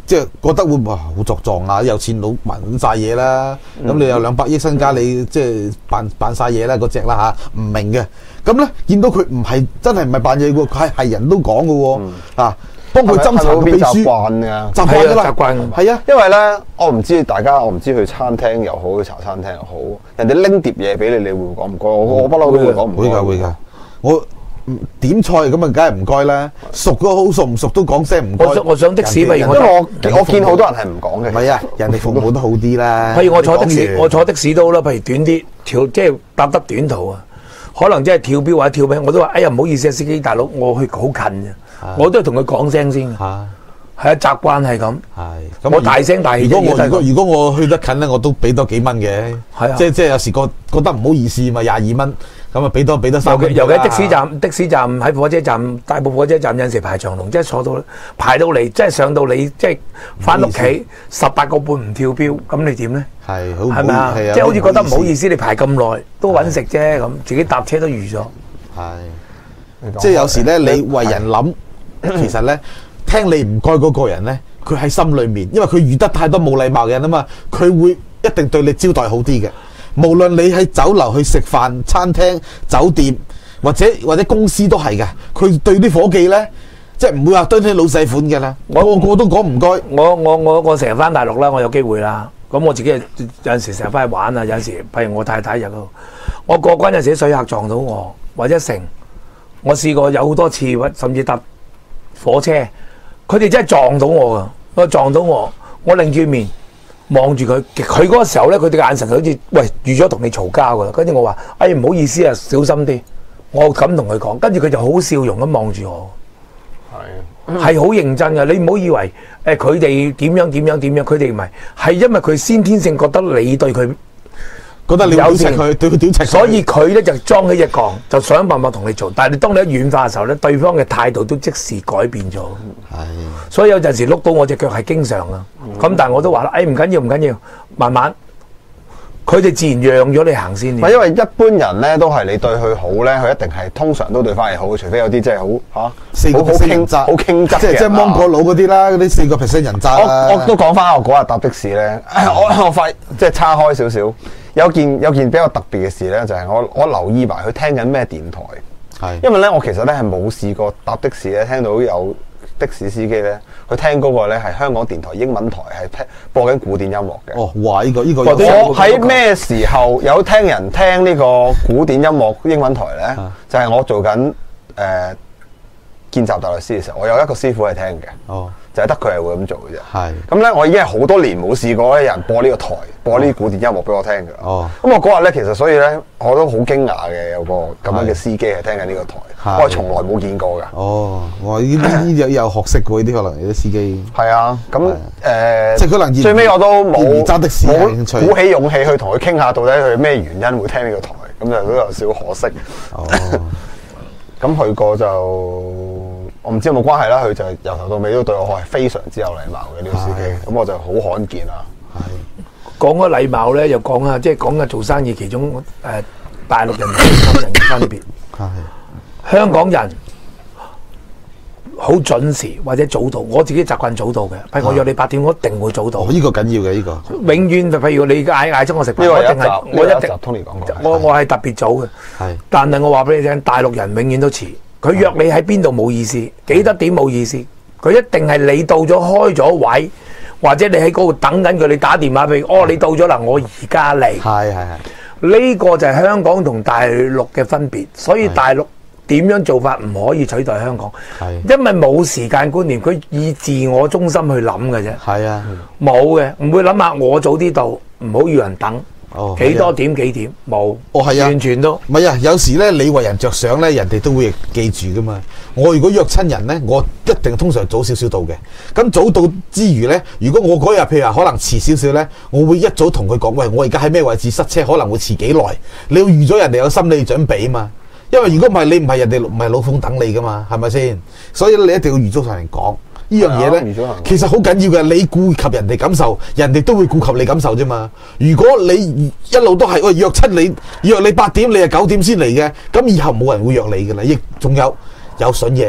即係覺得會哇好作狀啊！有錢佬揾晒嘢啦，咁你有200億身家，你即係扮晒嘢啦嗰隻啦嚇，唔明嘅。咁咧見到佢唔係真係唔係扮嘢喎，佢係人都講嘅喎啊！幫佢斟茶嘅秘書習慣㗎， 習慣㗎啦， 習慣係啊， 因為咧，我唔知去餐廳又好，去茶餐廳又好，人哋拎碟嘢俾你，你會唔會講唔該？我不嬲都會講唔該。 會㗎，我點菜咁啊，梗係唔該啦。熟都好，熟唔熟都講聲唔該。 我上的士，譬如因為我見好多人係唔講嘅。 唔係啊，人哋服務都好啲啦。 譬如我坐的士都好啦，譬如短啲即係搭得短途啊，可能即係跳標或者跳咩，我都話哎呀唔好意思啊，司機大佬，我去好近啫，我都係同佢講聲先。係啊，習慣係咁。係，我大聲大氣。 如果我去得近咧，我都俾多幾蚊嘅。係啊，即係有時覺得唔好意思嘛，22蚊。咁啊，俾多3蚊。 尤其的士站喺火車站，大埔火車站有陣時排長龍，即係坐到排到嚟，即係上到你，即係翻屋企18個半唔跳標，咁你點咧？係咪啊？即係好似覺得唔好意思，你排咁耐都揾食啫，咁自己搭車都預咗。 係，即係有時咧，你為人諗，其實咧，聽你唔該嗰個人咧，佢喺心裏面，因為佢遇得太多冇禮貌嘅人啊嘛，佢會一定對你招待好啲嘅。無論你喺酒樓去食飯、餐廳、酒店或者公司都係嘅，佢對啲伙計咧，即係唔會話對你老細款嘅啦。個個都講唔該。 我成日翻大陸啦，我有機會啦。咁我自己有陣時成日翻去玩啊，有陣時譬如我太太入度，我過關有陣時啲水客撞到我，或者我試過有好多次，甚至搭火車，佢哋真係撞到我㗎，撞到我擰住面。望住佢嗰個時候咧，佢哋嘅眼神就好似喂預咗同你嘈交噶啦。跟住我話：哎唔好意思啊，小心啲。我咁同佢講，跟住佢就好笑容咁望住我。係好認真嘅。你唔好以為佢哋點樣，佢哋唔係因為佢先天性覺得你對佢覺得你屌柒佢，對佢屌柒， 所以佢咧就裝起隻槓，就想辦法同你做。但係你當你一軟化嘅時候咧，對方嘅態度都即時改變咗。所以有陣時碌到我隻腳係經常啊。咁但係我都話啦，唔緊要，慢慢，佢哋自然讓咗你行先。 因為一般人咧都係你對佢好咧，佢一定係通常都對翻你好，除非有啲真係好傾側嘅， 即係芒果佬嗰啲啦，嗰啲4%人渣啦。 我都講翻我嗰日搭的士咧，我發即係叉開少少，有件比較特別嘅事咧，就係我留意埋佢聽緊咩電台。因為咧我其實咧係冇試過搭的士咧，聽到有的士司機咧，佢聽嗰個咧係香港電台英文台，係播緊古典音樂嘅。 哦，哇！呢個我喺咩時候有聽人聽呢個古典音樂英文台咧？就係我做緊見習大律師嘅時候，我有一個師傅係聽嘅。 哦， 就係得佢係會咁做嘅啫。 係。咁咧，我已經係好多年冇試過咧，有人播呢個台，播呢啲古典音樂俾我聽嘅。 哦。 咁我嗰日咧，其實所以咧，我都好驚訝嘅，有個咁樣嘅司機係聽緊呢個台，我係從來冇見過㗎。 哦，我呢有學識過呢啲可能有啲司機。 係啊，咁即係可能最尾我都冇揸的士冇鼓起勇氣去同佢傾下，到底佢咩原因會聽呢個台，咁就都有少可惜。 哦。 咁去過就。我唔知有冇關係啦，佢就由頭到尾都對我係非常之有禮貌嘅呢個司機，咁我就好罕見啦。 係講咗禮貌咧，又講下即係講下做生意其中大陸人同香港人嘅分別。係香港人好準時或者早到，我自己習慣早到嘅。譬如我約你8點，我一定會早到。 呢個緊要嘅呢個。 永遠譬如你嗌咗我食飯，我一定 Tony 講過，我係特別早嘅。係，但係我話俾你聽，大陸人永遠都遲。佢約你喺邊度冇意思，幾多點冇意思，佢一定係你到咗開咗位，或者你喺嗰度等緊佢，你打電話俾你到咗啦，我而家嚟。係。呢個就係香港同大陸嘅分別，所以大陸點樣做法唔可以取代香港，因為冇時間觀念，佢以自我中心去諗嘅啫。係啊，冇嘅，唔會諗下我早啲到，唔好要人等。幾多點幾點冇？係啊，完全都唔係啊！有時咧，你為人着想咧，人哋都會記住噶嘛。我如果約親人咧，我一定通常早少少到嘅。咁早到之餘咧，如果我嗰日譬如話可能遲少少咧，我會一早同佢講：喂，我而家喺咩位置塞車，可能會遲幾耐。你要預咗人哋有心理準備啊嘛。因為如果唔係，你唔係人哋唔係老馮等你噶嘛，係咪先？所以你一定要預早同人講。呢樣嘢咧，其實好緊要嘅。你顧及人哋感受，人哋都會顧及你感受啫嘛。如果你一路都係喂約親你8點，你係9點先嚟嘅，咁以後冇人會約你嘅啦。亦仲有筍嘢，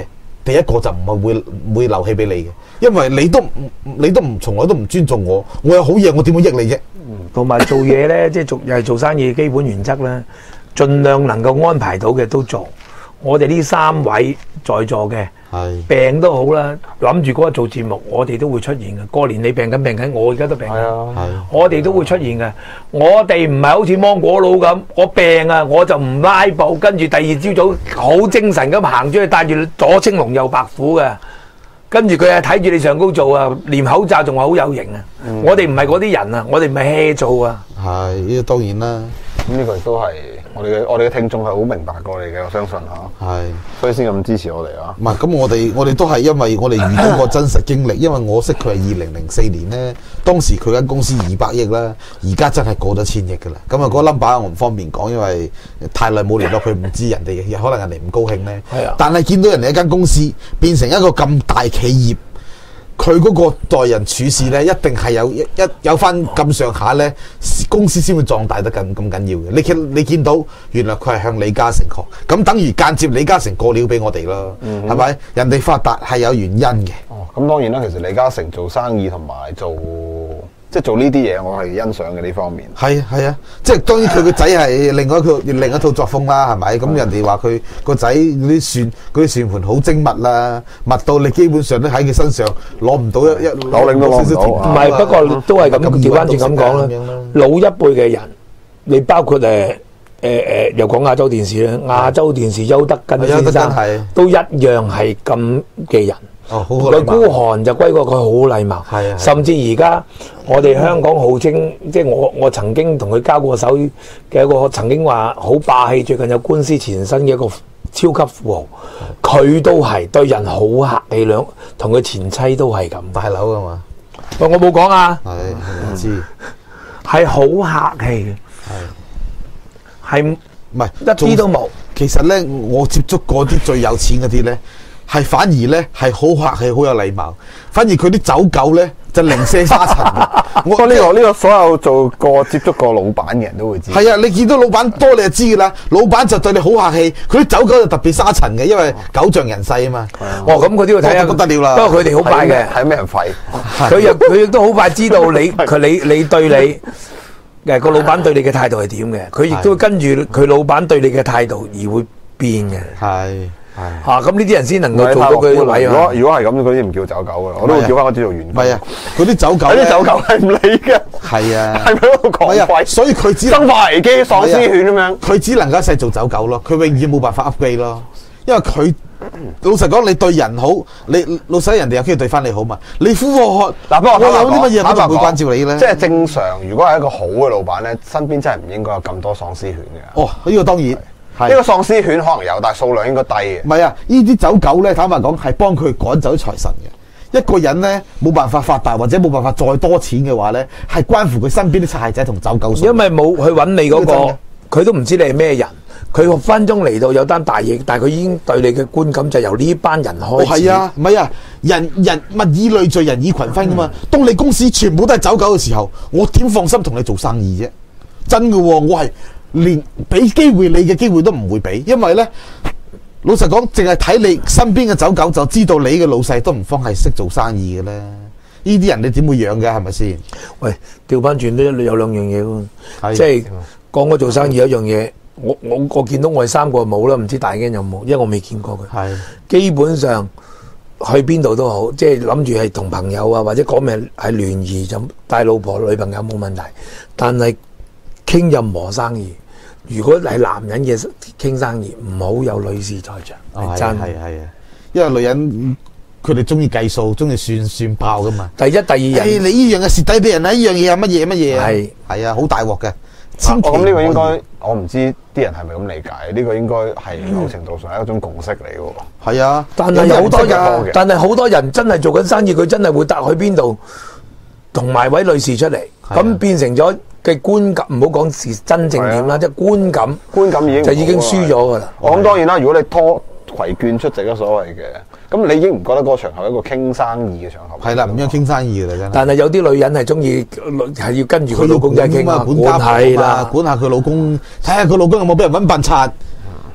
第一個就唔會留氣俾你嘅，因為你都唔從來都唔尊重我，我有好嘢我點會益你啫？ 同埋做嘢咧，即係又係做生意嘅基本原則咧，盡量能夠安排到嘅都做。我哋呢3位在座嘅病都好啦，諗住嗰日做節目，我哋都會出現嘅。過年你病緊，我而家都病緊，我哋都會出現嘅。我哋唔係好似芒果佬咁，我病啊我就唔拉布，跟住第二朝早好精神咁行出去，帶住左青龍右白虎嘅，跟住佢係睇住你上高做啊，連口罩仲話好有型啊！我哋唔係嗰啲人啊，我哋唔係 hea 做啊。 係呢個當然啦， 咁呢個亦都係我哋嘅聽眾係好明白過你嘅，我相信嚇。係，所以先咁支持我哋啊。唔係咁，我哋都係因為我哋遇到個真實經歷，因為我識佢係2004年咧，當時佢間公司200億啦，而家真係過咗1000億噶啦。咁啊，嗰 number 我唔方便講，因為太耐冇聯絡佢，唔知人哋可能人哋唔高興咧。係啊。但係見到人哋一間公司變成一個咁大企業。佢嗰個待人處事咧，一定係有翻咁上下咧，公司先會壯大得咁緊要嘅。你見到原來佢係向李嘉誠學，咁等於間接李嘉誠過料俾我哋咯，係咪？人哋發達係有原因嘅。 哦，咁當然啦，其實李嘉誠做生意同埋即係做呢啲嘢，我係欣賞嘅呢方面。係啊，即係當然佢個仔係另一套作風啦，係咪？咁人哋話佢個仔嗰啲算盤好精密啦，密到你基本上都喺佢身上攞唔到一攞領都攞唔到。 唔係，不過都係咁調翻轉咁講啦。老一輩嘅人，你包括又講亞洲電視咧，亞洲電視邱德根先生都一樣係咁嘅人。佢孤寒就歸過佢好禮貌，甚至而家我哋香港號稱，即係我曾經同佢交過手嘅一個曾經話好霸氣，最近有官司纏身嘅一個超級富豪，佢都係對人好客氣，同佢前妻都係咁。 大樓㗎嘛？ 我冇講啊， 唔知係好客氣嘅，係唔係一啲都冇？ 其實咧，我接觸過啲最有錢嗰啲咧。係反而咧係好客氣，好有禮貌。反而佢啲走狗咧就零舍沙塵。 我呢個所有接觸過老闆嘅人都會知。 係啊，你見到老闆多你就知㗎啦。老闆就對你好客氣，佢啲走狗就特別沙塵嘅，因為狗仗人勢啊嘛。 咁佢都要睇下不得了啦。 不過佢哋好快嘅， 係咩人廢？ 佢亦都好快知道你對你個老闆對你嘅態度係點嘅。佢亦都會跟住佢老闆對你嘅態度而會變嘅。 係。 咁呢啲人先能夠做到佢啲位啊！ 如果係咁，嗰啲唔叫走狗嘅，我都會叫翻嗰啲做員工。 唔係啊，嗰啲走狗， 啲走狗係唔理嘅。係啊， 係咪喺度狂吠？ 所以佢只生化危機、喪屍犬咁樣。 佢只能夠一世做走狗咯，佢永遠冇辦法 upgrade 咯。因為佢老實講，你對人好，你老實人哋有機會對翻你好嘛。你呼我嗱，不過我有啲乜嘢我就唔會關照你咧。 即係正常，如果係一個好嘅老闆咧，身邊真係唔應該有咁多喪屍犬嘅。 哦，呢個當然。 呢個喪屍犬可能有，但係數量應該低嘅。 唔係啊，呢啲走狗咧，坦白講係幫佢趕走財神嘅。一個人咧冇辦法發達或者冇辦法再多錢嘅話咧，係關乎佢身邊啲擦鞋仔同走狗。 因為冇去揾你嗰個，佢都唔知你係咩人。佢6分鐘嚟到有單大嘢，但係佢已經對你嘅觀感就由呢班人開始。 係啊，唔係啊，人物以類聚，人以群分噶嘛。當你公司全部都係走狗嘅時候，我點放心同你做生意啫？真嘅喎，我係。連俾機會你嘅機會都唔會俾，因為咧老實講，淨係睇你身邊嘅走狗就知道你嘅老細都唔方係識做生意嘅咧。呢啲人你點會養嘅係咪先？喂， 調翻轉都有2樣嘢喎，即係講我做生意一樣嘢，我見到我哋3個冇啦，唔知大家有冇？因為我未見過佢。係基本上去邊度都好，即係諗住係同朋友啊，或者講咩係聯誼就帶老婆女朋友冇問題，但係傾任何生意。如果係男人嘅傾生意，唔好有女士在場，係真係啊！ 因為女人佢哋中意計數，中意算爆噶嘛。 第一、第二人， 你呢樣嘅蝕底俾人啊！呢樣嘢係乜嘢啊？係啊，好大鑊嘅。 我諗呢個應該，我唔知啲人係咪咁理解？呢個應該係某程度上係一種共識嚟嘅。 係啊， 但係好多人真係做緊生意，佢真係會搭去邊度同埋位女士出嚟，咁變成咗。嘅觀感唔好講是真正點啦，即係觀感已經輸咗㗎啦。 我諗當然啦，如果你拖攜眷出席咗所謂嘅，咁你已經唔覺得嗰個場合係一個傾生意嘅場合。 係啦，唔應該傾生意㗎啦，真係。 但係有啲女人係中意係要跟住佢老公仔傾啊， 管下佢老公，睇下佢老公有冇俾人揾笨柒。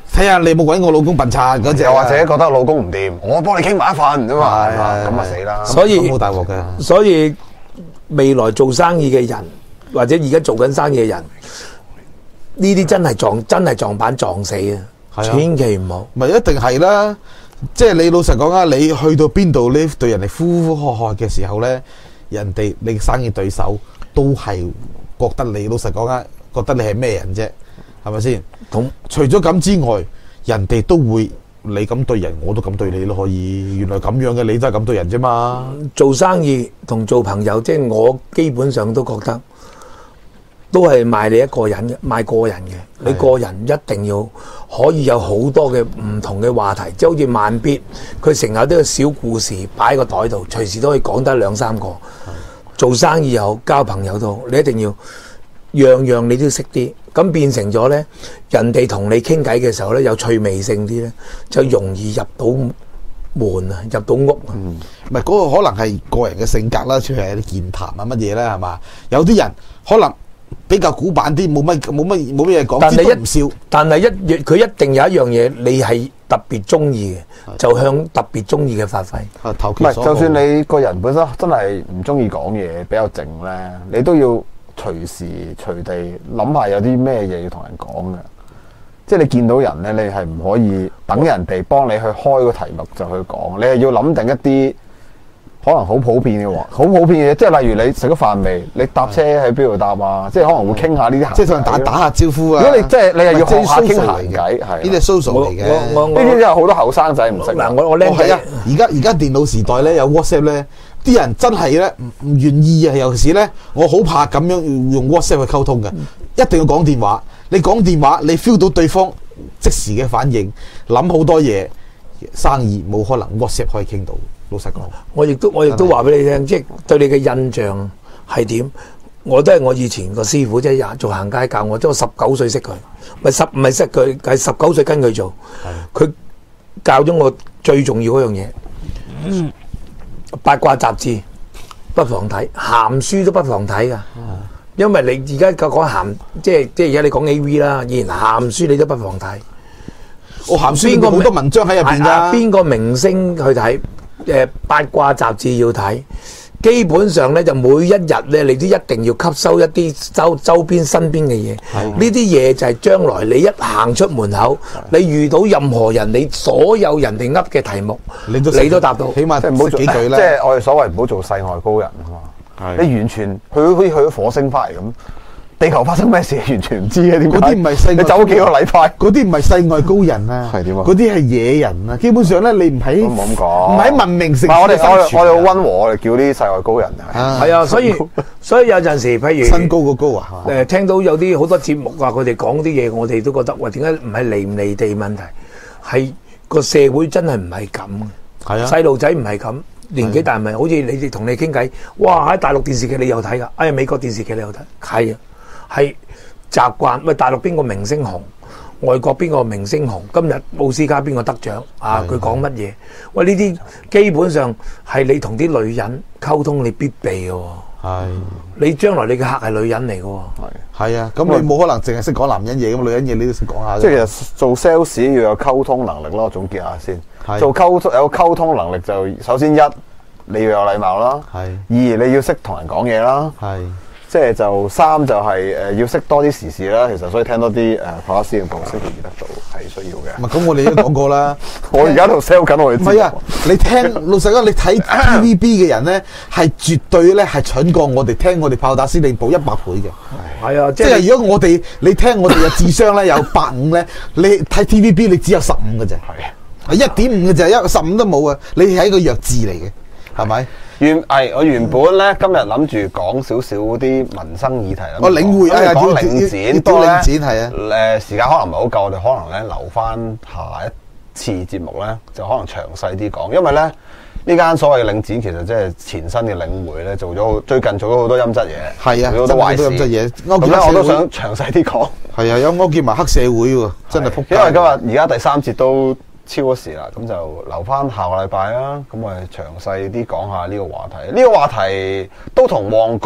睇下你有冇揾我老公笨賊嗰隻， 又或者覺得老公唔掂，我幫你傾埋一份啫嘛，咁啊死啦！ 所以好大鑊嘅。 所以未來做生意嘅人，或者而家做緊生意嘅人，呢啲真係撞板撞死啊！千祈唔好。 咪一定係啦，即係你老實講啊，你去到邊度呢？對人哋呼呼喝喝嘅時候咧，人哋你生意對手都係覺得你老實講啊，覺得你係咩人啫？係咪先？除咗咁之外，人哋都會你咁對人，我都咁對你都可以。原來咁樣嘅，你都係咁對人啫嘛。 做生意同做朋友，即係我基本上都覺得都係賣你一個人嘅，賣個人嘅。你個人一定要可以有好多嘅唔同嘅話題，即係好似慢必，佢成日都有小故事擺喺個袋度，隨時都可以講得兩三個。做生意又好，交朋友都好，你一定要樣樣你都要識啲。咁變成咗咧，人哋同你傾偈嘅時候咧，有趣味性啲咧，就容易入到門啊，入到屋啊。 唔係嗰個可能係個人嘅性格啦，出係啲健談啊乜嘢啦，係嘛？有啲人可能比較古板啲，冇乜嘢講， 但係唔笑。 但係佢一定有一樣嘢，你係特別中意嘅，就向特別中意嘅發揮。 唔係，就算你個人本身真係唔中意講嘢，比較靜咧，你都要隨時隨地諗下有啲咩嘢要同人講嘅。即係你見到人咧，你係唔可以等人哋幫你去開個題目就去講，你係要諗定一啲可能好普遍嘅話，好普遍嘅嘢，即係例如你食咗飯未？你搭車喺邊度搭啊？即係可能會傾下呢啲， 即係同人打下招呼啊！ 如果你即係你係要學下傾閒偈，係呢啲係 social 嚟嘅。 呢啲真係好多後生仔唔識。 嗱，我僆仔而家電腦時代咧，有 WhatsApp 咧，啲人真係咧唔願意啊！尤其是咧，我好怕咁樣用 WhatsApp 去溝通嘅，一定要講電話。你講電話，你 feel 到對方即時嘅反應，諗好多嘢，生意冇可能 WhatsApp 可以傾到。老實講， 我亦都話俾你聽，即係對你嘅印象係點？我都係我以前個師傅，即係做行街教我，即係我19歲識佢，唔係識佢，係19歲跟佢做。佢教咗我最重要嗰樣嘢，八卦雜誌不妨睇，鹹書都不妨睇噶。因為你而家講鹹，即係而家你講 AV 啦，以前鹹書你都不妨睇。 我鹹書邊個好多文章喺入邊㗎？ 邊個明星去睇？八卦雜誌要睇，基本上咧就每一日咧，你都一定要吸收一啲周邊身邊嘅嘢。呢啲嘢就係將來你一行出門口，你遇到任何人，你所有人哋噏嘅題目，你都答到。 起碼唔好做幾句啦。 即係我哋所謂唔好做世外高人啊嘛。你完全佢好似去咗火星翻嚟咁。地球發生咩事完全唔知嘅，點解？嗰啲唔係世外，你走咗幾個禮拜， 嗰啲唔係世外高人啊，係點啊？嗰啲係野人啊！基本上咧，你唔喺唔好咁講， 唔喺文明城市。 我哋好溫和，我哋叫啲世外高人啊。 係啊，所以有陣時，譬如身高個高啊， 聽到有啲好多節目話佢哋講啲嘢，我哋都覺得喂，點解唔係離唔離地問題？係個社會真係唔係咁嘅。係啊，細路仔唔係咁。年紀大咪好似你哋同你傾偈，哇！喺大陸電視劇你有睇㗎，美國電視劇你有睇，係啊，係習慣。喂，大陸邊個明星紅，外國邊個明星紅，今日奧斯卡邊個得獎啊？佢講乜嘢？喂，呢啲基本上係你同啲女人溝通你必備嘅喎。係，你將來你嘅客係女人嚟嘅喎。 係啊，咁你冇可能淨係識講男人嘢，咁女人嘢你都識講下。 即係其實做 sales 要有溝通能力咯，總結下先。做有溝通能力就首先一你要有禮貌啦，二你要識同人講嘢啦，即係就三就係要識多啲時事啦。其實所以聽多啲普斯嘅報星期二得到係需要嘅。 唔係咁，我哋都講過啦。 我而家度 sell 緊我哋。唔係啊， 你聽老實講，你睇 TVB 嘅人咧係絕對咧係蠢過我哋聽我哋炮打司令部100倍嘅。係啊，即係如果你聽我哋嘅智商咧有85咧，你睇 TVB 你只有15嘅啫。係1.5嘅啫，15都冇啊！你係一個弱智嚟嘅。係咪？ 我原本咧今日諗住講少少啲民生議題啦。 我領匯啊， 講領展， 不過領展係啊。 時間可能唔係好夠，我哋可能咧留翻下一次節目咧，就可能詳細啲講。因為咧呢間所謂嘅領展其實即係前身嘅領匯咧，最近做咗好多陰質嘢。係啊，好多壞事。咁咧我都想詳細啲講。係啊，有勾結埋黑社會喎，真係撲街。因為今日而家第3節都超咗時啦，咁就留翻下個禮拜啦。咁我哋詳細啲講下呢個話題。呢個話題都同旺角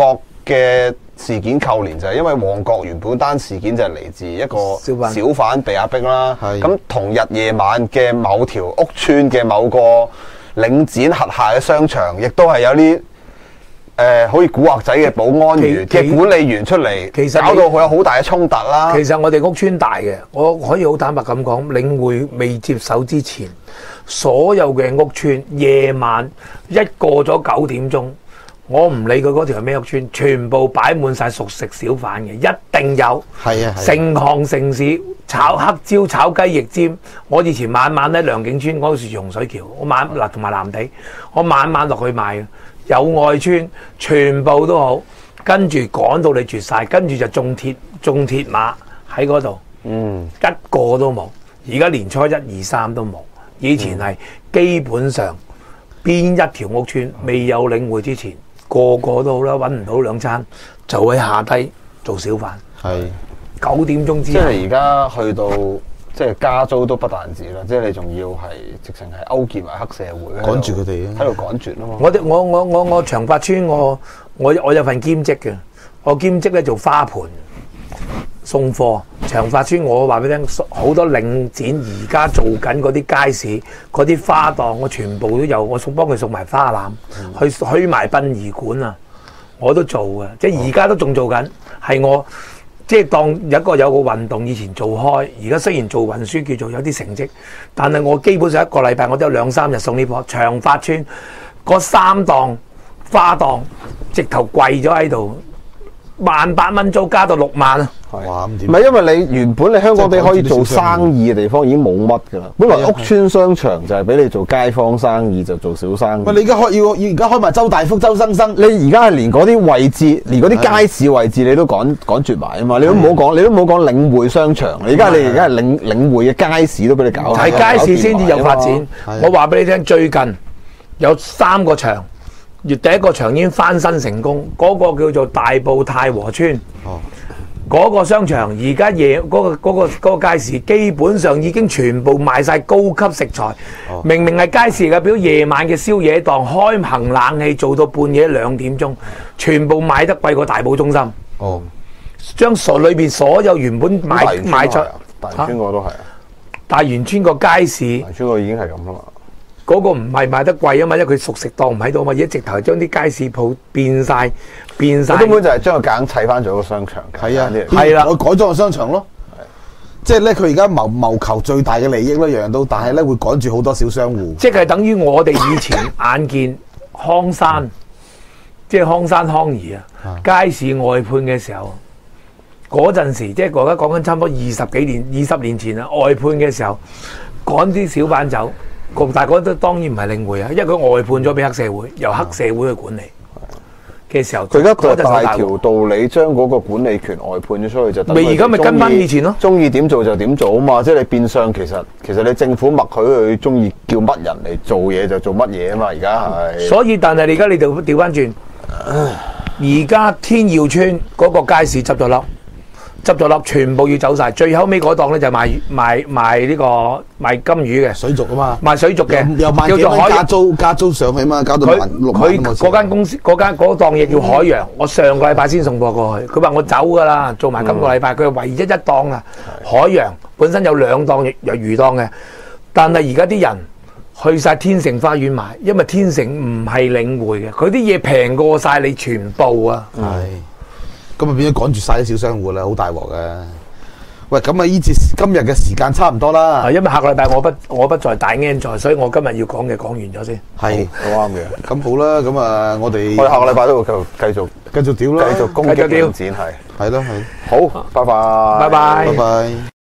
嘅事件扣連就係因為旺角原本單事件就係嚟自一個小販被壓迫啦。咁同日夜晚嘅某條屋邨嘅某個領展轄下嘅商場，亦都係有啲好似古惑仔嘅保安員嘅管理員出嚟，其實搞到佢有好大嘅衝突啦。 其實我哋屋邨大嘅，我可以好坦白咁講，領匯未接手之前，所有嘅屋邨夜晚一過咗9點鐘。我唔理佢嗰條係咩屋邨，全部擺滿晒熟食小販嘅，一定有。係啊，成行成市炒黑椒、炒雞翼尖。我以前晚晚咧良景邨嗰時洪水橋，我同埋藍地，我晚晚落去買嘅。有外邨，全部都好，跟住趕到你絕晒，跟住就種鐵馬喺嗰度。一個都冇。而家年初1、2、3都冇。以前係基本上邊一條屋邨未有領匯之前。個個都好啦，揾唔到2餐，就喺下低做小販。係9點鐘之後， 即係而家去到即係加租都不但止啦，即係你仲要係直情係勾結埋黑社會， 趕住佢哋喺度趕絕啊嘛！ 我長發村我有份兼職嘅，我兼職咧做花盆送貨。長發村我話俾你聽，好多領展而家做緊嗰啲街市嗰啲花檔，我全部都有，我幫佢送埋花籃，去虛埋殯儀館啊，我都做嘅，即係而家都仲做緊，係我即係當有個運動以前做開，而家雖然做運輸叫做有啲成績，但係我基本上一個禮拜我都有2、3日送呢貨。長發村嗰3檔花檔直頭貴咗喺度，18,000蚊租加到6萬啊！ 哇，咁點？唔係因為你原本你香港地可以做生意嘅地方已經冇乜㗎啦，本來屋邨商場就係俾你做街坊生意，就做小生意。 喂，你而家開埋周大福、周生生， 你而家係連嗰啲位置，連嗰啲街市位置你都趕絕埋啊嘛！你都唔好講領匯商場，你而家係領匯嘅街市都俾你搞。 係街市先至有發展。我話俾你聽，最近有3個場，第一個場已經翻新成功，嗰個叫做大埔太和村。嗰個商場而家嗰個街市基本上已經全部賣晒高級食材，明明係街市嘅，表夜晚嘅宵夜檔開行冷氣做到半夜2點鐘，全部賣得貴過大埔中心。將裏邊所有原本賣出大元村個都係大元村個街市， 大元村個已經係咁啦嘛。 嗰個唔係賣得貴啊嘛，因為佢熟食檔唔喺度啊嘛，而家直頭將啲街市鋪變晒， 根本就係將個夾硬砌翻咗個商場。 係啊，係啦，我改咗個商場咯。即係咧，佢而家謀求最大嘅利益咯，樣樣都，但係咧會趕住好多小商戶。 即係等於我哋以前眼見康山，即係康山康怡啊，街市外判嘅時候，嗰陣時即係我而家講緊差唔多20年前啊，外判嘅時候趕啲小販走。大家都當然唔係領匯啊，因為佢外判咗俾黑社會，由黑社會去管理嘅時候， 佢而家大條道理將嗰個管理權外判咗出去就得。 咪而家咪跟翻以前咯， 中意點做就點做啊嘛！即係你變相其實你政府默許佢中意叫乜人嚟做嘢就做乜嘢啊嘛！而家係。 所以但係你而家你就調翻轉，而家天耀村嗰個街市執咗笠。全部要走晒，最後尾嗰檔咧就賣呢個賣金魚嘅水族啊嘛， 賣水族嘅， 又賣幾蚊加租上去嘛，搞到6萬。 佢嗰間公司嗰檔嘢叫海洋，我上個禮拜先送貨過去，佢話我走噶啦，做埋今個禮拜，佢係唯一一檔啊。海洋本身有2檔有魚檔嘅，但係而家啲人去晒天成花園買，因為天成唔係領匯嘅，佢啲嘢平過晒你全部啊。 係。咁啊變咗趕住晒啲小商戶啦，好大鑊嘅。喂，咁啊今日嘅時間差唔多啦。 因為下個禮拜我不在，大 N 在，所以我今日要講嘅講完咗先。 係，好啱嘅。咁好啦，咁啊我哋下個禮拜都會繼續屌啦， 繼續攻擊領展係。 係咯係。 好，拜拜。 拜拜。 拜拜。